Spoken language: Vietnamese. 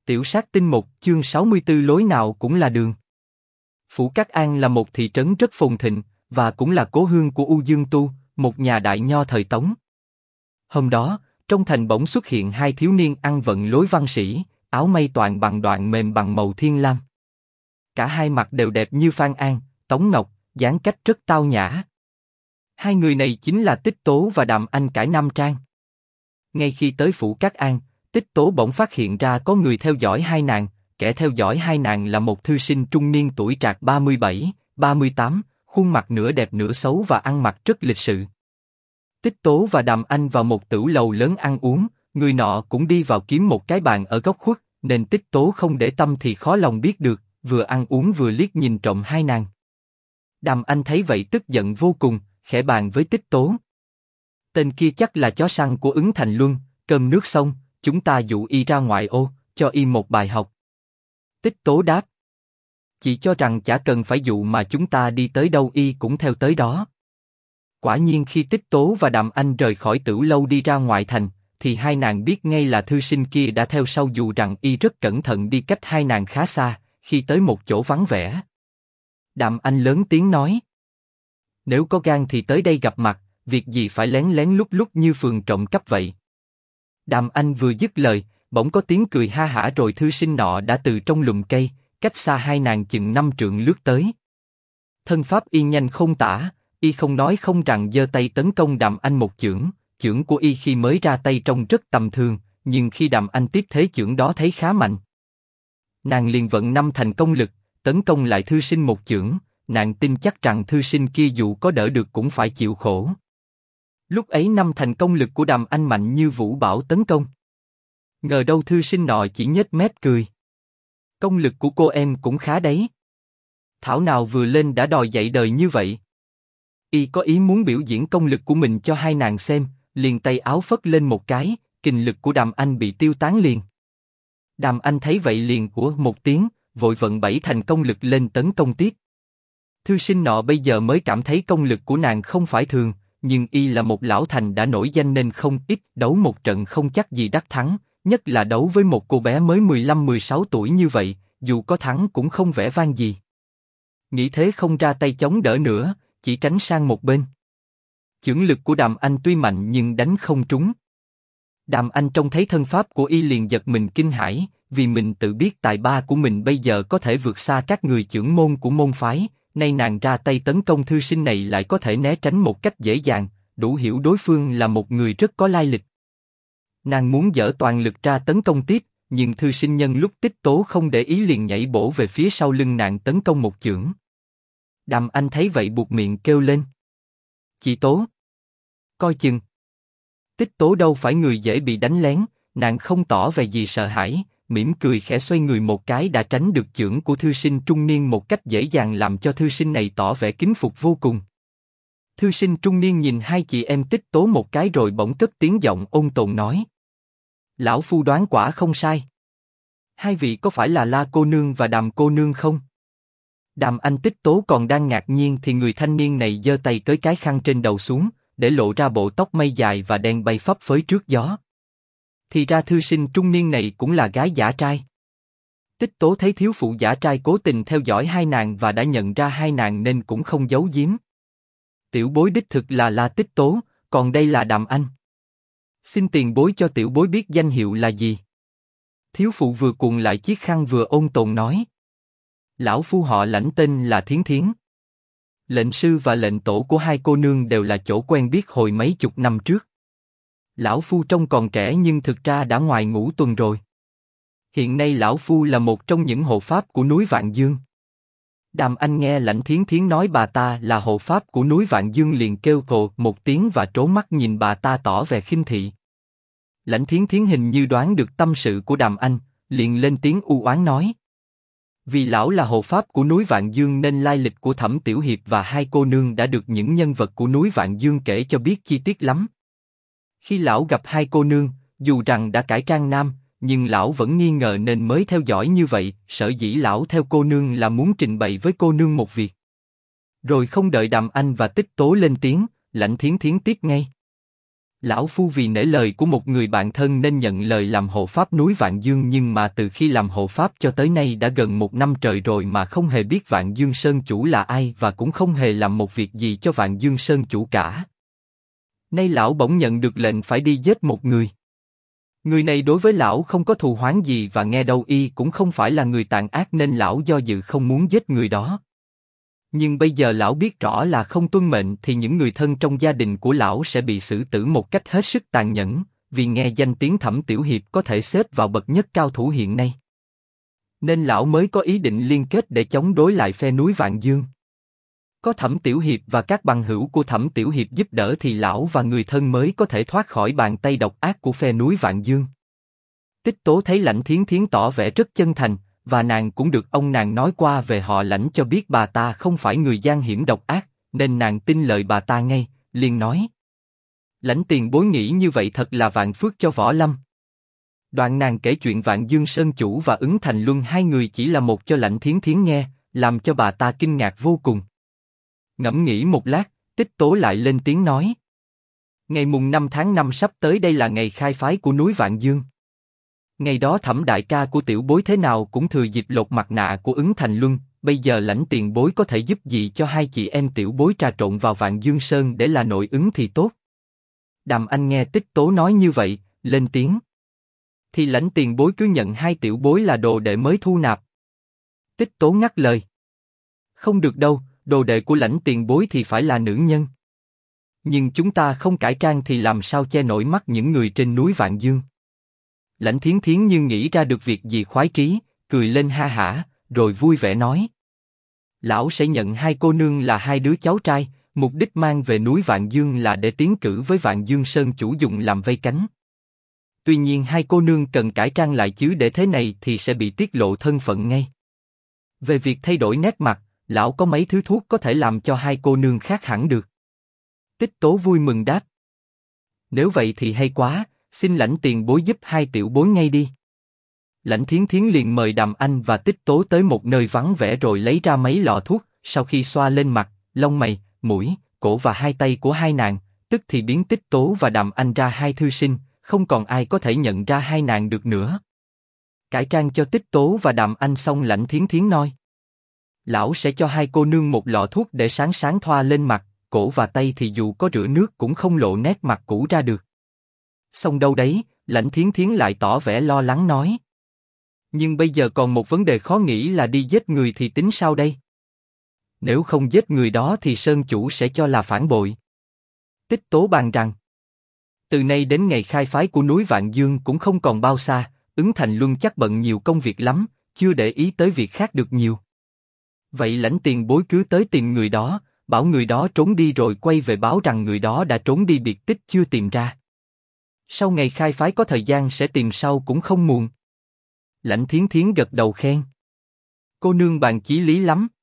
Tiểu sát tinh 1, chương 64 lối nào cũng là đường. Phủ Cát An là một thị trấn rất phồn thịnh, và cũng là cố hương của U Dương Tu, một nhà đại nho thời Tống. Hôm đó, trong thành bỗng xuất hiện hai thiếu niên ăn vận lối văn sĩ, áo mây toàn bằng đoạn mềm bằng màu thiên lam. Cả hai mặt đều đẹp như Phan An, Tống Ngọc, dáng cách rất tao nhã. Hai người này chính là Tích Tố và Đàm Anh cải Nam Trang. Ngay khi tới Phủ Cát An, Tích Tố bỗng phát hiện ra có người theo dõi hai nàng, kẻ theo dõi hai nàng là một thư sinh trung niên tuổi trạc 37, 38, khuôn mặt nửa đẹp nửa xấu và ăn mặc rất lịch sự. Tích Tố và Đàm Anh vào một tửu lầu lớn ăn uống, người nọ cũng đi vào kiếm một cái bàn ở góc khuất, nên Tích Tố không để tâm thì khó lòng biết được, vừa ăn uống vừa liếc nhìn trộm hai nàng. Đàm Anh thấy vậy tức giận vô cùng, khẽ bàn với Tích Tố. Tên kia chắc là chó săn của Ứng Thành Luân, cơm nước xong, chúng ta dụ y ra ngoại ô, cho y một bài học. Tích Tố đáp. Chị cho rằng chả cần phải dụ mà chúng ta đi tới đâu y cũng theo tới đó. Quả nhiên khi Tích Tố và Đàm Anh rời khỏi tửu lâu đi ra ngoài thành, thì hai nàng biết ngay là thư sinh kia đã theo sau dù rằng y rất cẩn thận đi cách hai nàng khá xa, khi tới một chỗ vắng vẻ. Đàm Anh lớn tiếng nói. Nếu có gan thì tới đây gặp mặt, việc gì phải lén lén lút lút như phường trộm cắp vậy. Đàm Anh vừa dứt lời, bỗng có tiếng cười ha hả rồi thư sinh nọ đã từ trong lùm cây, cách xa hai nàng chừng 5 trượng lướt tới. Thân pháp y nhanh không tả, y không nói không rằng giơ tay tấn công Đàm Anh một chưởng. Chưởng của y khi mới ra tay trông rất tầm thường, nhưng khi Đàm Anh tiếp thế chưởng đó thấy khá mạnh. Nàng liền vận 5 thành công lực, tấn công lại thư sinh một chưởng. Nàng tin chắc rằng thư sinh kia dù có đỡ được cũng phải chịu khổ. Lúc ấy 5 thành công lực của Đàm Anh mạnh như vũ bão tấn công. Ngờ đâu thư sinh nọ chỉ nhếch mép cười. Công lực của cô em cũng khá đấy. Thảo nào vừa lên đã đòi dạy đời như vậy. Y có ý muốn biểu diễn công lực của mình cho hai nàng xem, liền tay áo phất lên một cái, kình lực của Đàm Anh bị tiêu tán liền. Đàm Anh thấy vậy liền của một tiếng, vội vận 7 thành công lực lên tấn công tiếp. Thư sinh nọ bây giờ mới cảm thấy công lực của nàng không phải thường, nhưng y là một lão thành đã nổi danh nên không ít đấu một trận không chắc gì đắc thắng, nhất là đấu với một cô bé mới 15-16 tuổi như vậy, dù có thắng cũng không vẻ vang gì. Nghĩ thế không ra tay chống đỡ nữa, chỉ tránh sang một bên. Chưởng lực của Đàm Anh tuy mạnh nhưng đánh không trúng. Đàm Anh trông thấy thân pháp của y liền giật mình kinh hãi, vì mình tự biết tài ba của mình bây giờ có thể vượt xa các người chưởng môn của môn phái. Nay nàng ra tay tấn công thư sinh này lại có thể né tránh một cách dễ dàng, đủ hiểu đối phương là một người rất có lai lịch. Nàng muốn dở toàn lực ra tấn công tiếp, nhưng thư sinh nhân lúc Tích Tố không để ý liền nhảy bổ về phía sau lưng nàng tấn công một chưởng. Đàm Anh thấy vậy buột miệng kêu lên. Chị Tố! Coi chừng! Tích Tố đâu phải người dễ bị đánh lén, nàng không tỏ vẻ gì sợ hãi, mỉm cười khẽ xoay người một cái đã tránh được chưởng của thư sinh trung niên một cách dễ dàng làm cho thư sinh này tỏ vẻ kính phục vô cùng. Thư sinh trung niên nhìn hai chị em Tích Tố một cái rồi bỗng cất tiếng giọng ôn tồn nói. Lão phu đoán quả không sai. Hai vị có phải là La cô nương và Đàm cô nương không? Đàm Anh Tích Tố còn đang ngạc nhiên thì người thanh niên này giơ tay cởi cái khăn trên đầu xuống, để lộ ra bộ tóc mây dài và đen bay phấp phới trước gió. Thì ra thư sinh trung niên này cũng là gái giả trai. Tích Tố thấy thiếu phụ giả trai cố tình theo dõi hai nàng và đã nhận ra hai nàng nên cũng không giấu giếm. Tiểu bối đích thực là La Tích Tố, còn đây là Đàm Anh. Xin tiền bối cho tiểu bối biết danh hiệu là gì? Thiếu phụ vừa cuộn lại chiếc khăn vừa ôn tồn nói. Lão phu họ Lãnh tên là Thiến Thiến. Lệnh sư và lệnh tổ của hai cô nương đều là chỗ quen biết hồi mấy chục năm trước. Lão phu trông còn trẻ nhưng thực ra đã ngoài ngũ tuần rồi. Hiện nay lão phu là một trong những hộ pháp của núi Vạn Dương. Đàm Anh nghe Lãnh Thiến Thiến nói bà ta là hộ pháp của núi Vạn Dương liền kêu cồ một tiếng và trố mắt nhìn bà ta tỏ vẻ khinh thị. Lãnh Thiến Thiến hình như đoán được tâm sự của Đàm Anh, liền lên tiếng u oán nói. Vì lão là hộ pháp của núi Vạn Dương nên lai lịch của Thẩm Tiểu Hiệp và hai cô nương đã được những nhân vật của núi Vạn Dương kể cho biết chi tiết lắm. Khi lão gặp hai cô nương, dù rằng đã cải trang nam, nhưng lão vẫn nghi ngờ nên mới theo dõi như vậy, sở dĩ lão theo cô nương là muốn trình bày với cô nương một việc. Rồi không đợi Đàm Anh và Tích Tố lên tiếng, Lãnh Thiến Thiến tiếp ngay. Lão Phu vì nể lời của một người bạn thân nên nhận lời làm hộ pháp núi Vạn Dương, nhưng mà từ khi làm hộ pháp cho tới nay đã gần 1 năm trời rồi mà không hề biết Vạn Dương Sơn chủ là ai và cũng không hề làm một việc gì cho Vạn Dương Sơn chủ cả. Nay lão bỗng nhận được lệnh phải đi giết một người. Người này đối với lão không có thù oán gì và nghe đâu y cũng không phải là người tàn ác nên lão do dự không muốn giết người đó. Nhưng bây giờ lão biết rõ là không tuân mệnh thì những người thân trong gia đình của lão sẽ bị xử tử một cách hết sức tàn nhẫn, vì nghe danh tiếng Thẩm Tiểu Hiệp có thể xếp vào bậc nhất cao thủ hiện nay. Nên lão mới có ý định liên kết để chống đối lại phe núi Vạn Dương. Có Thẩm Tiểu Hiệp và các bằng hữu của Thẩm Tiểu Hiệp giúp đỡ thì lão và người thân mới có thể thoát khỏi bàn tay độc ác của phe núi Vạn Dương. Tích Tố thấy Lãnh Thiến Thiến tỏ vẻ rất chân thành, và nàng cũng được ông nàng nói qua về họ Lãnh cho biết bà ta không phải người gian hiểm độc ác, nên nàng tin lời bà ta ngay, liền nói: Lãnh tiền bối nghĩ như vậy thật là vạn phước cho võ lâm. Đoạn nàng kể chuyện Vạn Dương Sơn chủ và Ứng Thành Luân hai người chỉ là một cho Lãnh Thiến Thiến nghe, làm cho bà ta kinh ngạc vô cùng. Ngẫm nghĩ một lát, Tích Tố lại lên tiếng nói: Ngày mùng 5 tháng 5 sắp tới đây là ngày khai phái của núi Vạn Dương. Ngày đó Thẩm đại ca của tiểu bối thế nào cũng thừa dịp lột mặt nạ của Ứng Thành Luân, bây giờ Lãnh tiền bối có thể giúp gì cho hai chị em tiểu bối trà trộn vào Vạn Dương Sơn để là nội ứng thì tốt. Đàm Anh nghe Tích Tố nói như vậy, lên tiếng: Thì Lãnh tiền bối cứ nhận hai tiểu bối là đồ đệ mới thu nạp. Tích Tố ngắt lời: Không được đâu, đồ đệ của Lãnh tiền bối thì phải là nữ nhân. Nhưng chúng ta không cải trang thì làm sao che nổi mắt những người trên núi Vạn Dương. Lãnh Thiến Thiến như nghĩ ra được việc gì khoái trí, cười lên ha hả, rồi vui vẻ nói: Lão sẽ nhận hai cô nương là hai đứa cháu trai, mục đích mang về núi Vạn Dương là để tiến cử với Vạn Dương Sơn chủ dùng làm vây cánh. Tuy nhiên hai cô nương cần cải trang lại chứ để thế này thì sẽ bị tiết lộ thân phận ngay. Về việc thay đổi nét mặt, lão có mấy thứ thuốc có thể làm cho hai cô nương khác hẳn được. Tích Tố vui mừng đáp: Nếu vậy thì hay quá, xin Lãnh tiền bối giúp hai tiểu bối ngay đi. Lãnh Thiến Thiến liền mời Đàm Anh và Tích Tố tới một nơi vắng vẻ rồi lấy ra mấy lọ thuốc, sau khi xoa lên mặt, lông mày, mũi, cổ và hai tay của hai nàng, tức thì biến Tích Tố và Đàm Anh ra hai thư sinh, không còn ai có thể nhận ra hai nàng được nữa. Cải trang cho Tích Tố và Đàm Anh xong, Lãnh Thiến Thiến nói: Lão sẽ cho hai cô nương một lọ thuốc để sáng sáng thoa lên mặt, cổ và tay thì dù có rửa nước cũng không lộ nét mặt cũ ra được. Xong đâu đấy, Lãnh Thiến Thiến lại tỏ vẻ lo lắng nói: Nhưng bây giờ còn một vấn đề khó nghĩ là đi giết người thì tính sao đây? Nếu không giết người đó thì Sơn chủ sẽ cho là phản bội. Tích Tố bàn rằng: Từ nay đến ngày khai phái của núi Vạn Dương cũng không còn bao xa, Ứng Thành Luân chắc bận nhiều công việc lắm, chưa để ý tới việc khác được nhiều. Vậy Lãnh tiền bối cứ tới tìm người đó, bảo người đó trốn đi rồi quay về báo rằng người đó đã trốn đi biệt tích chưa tìm ra. Sau ngày khai phái có thời gian sẽ tìm sau cũng không muộn. Lãnh Thiến Thiến gật đầu khen: Cô nương bàn chí lý lắm.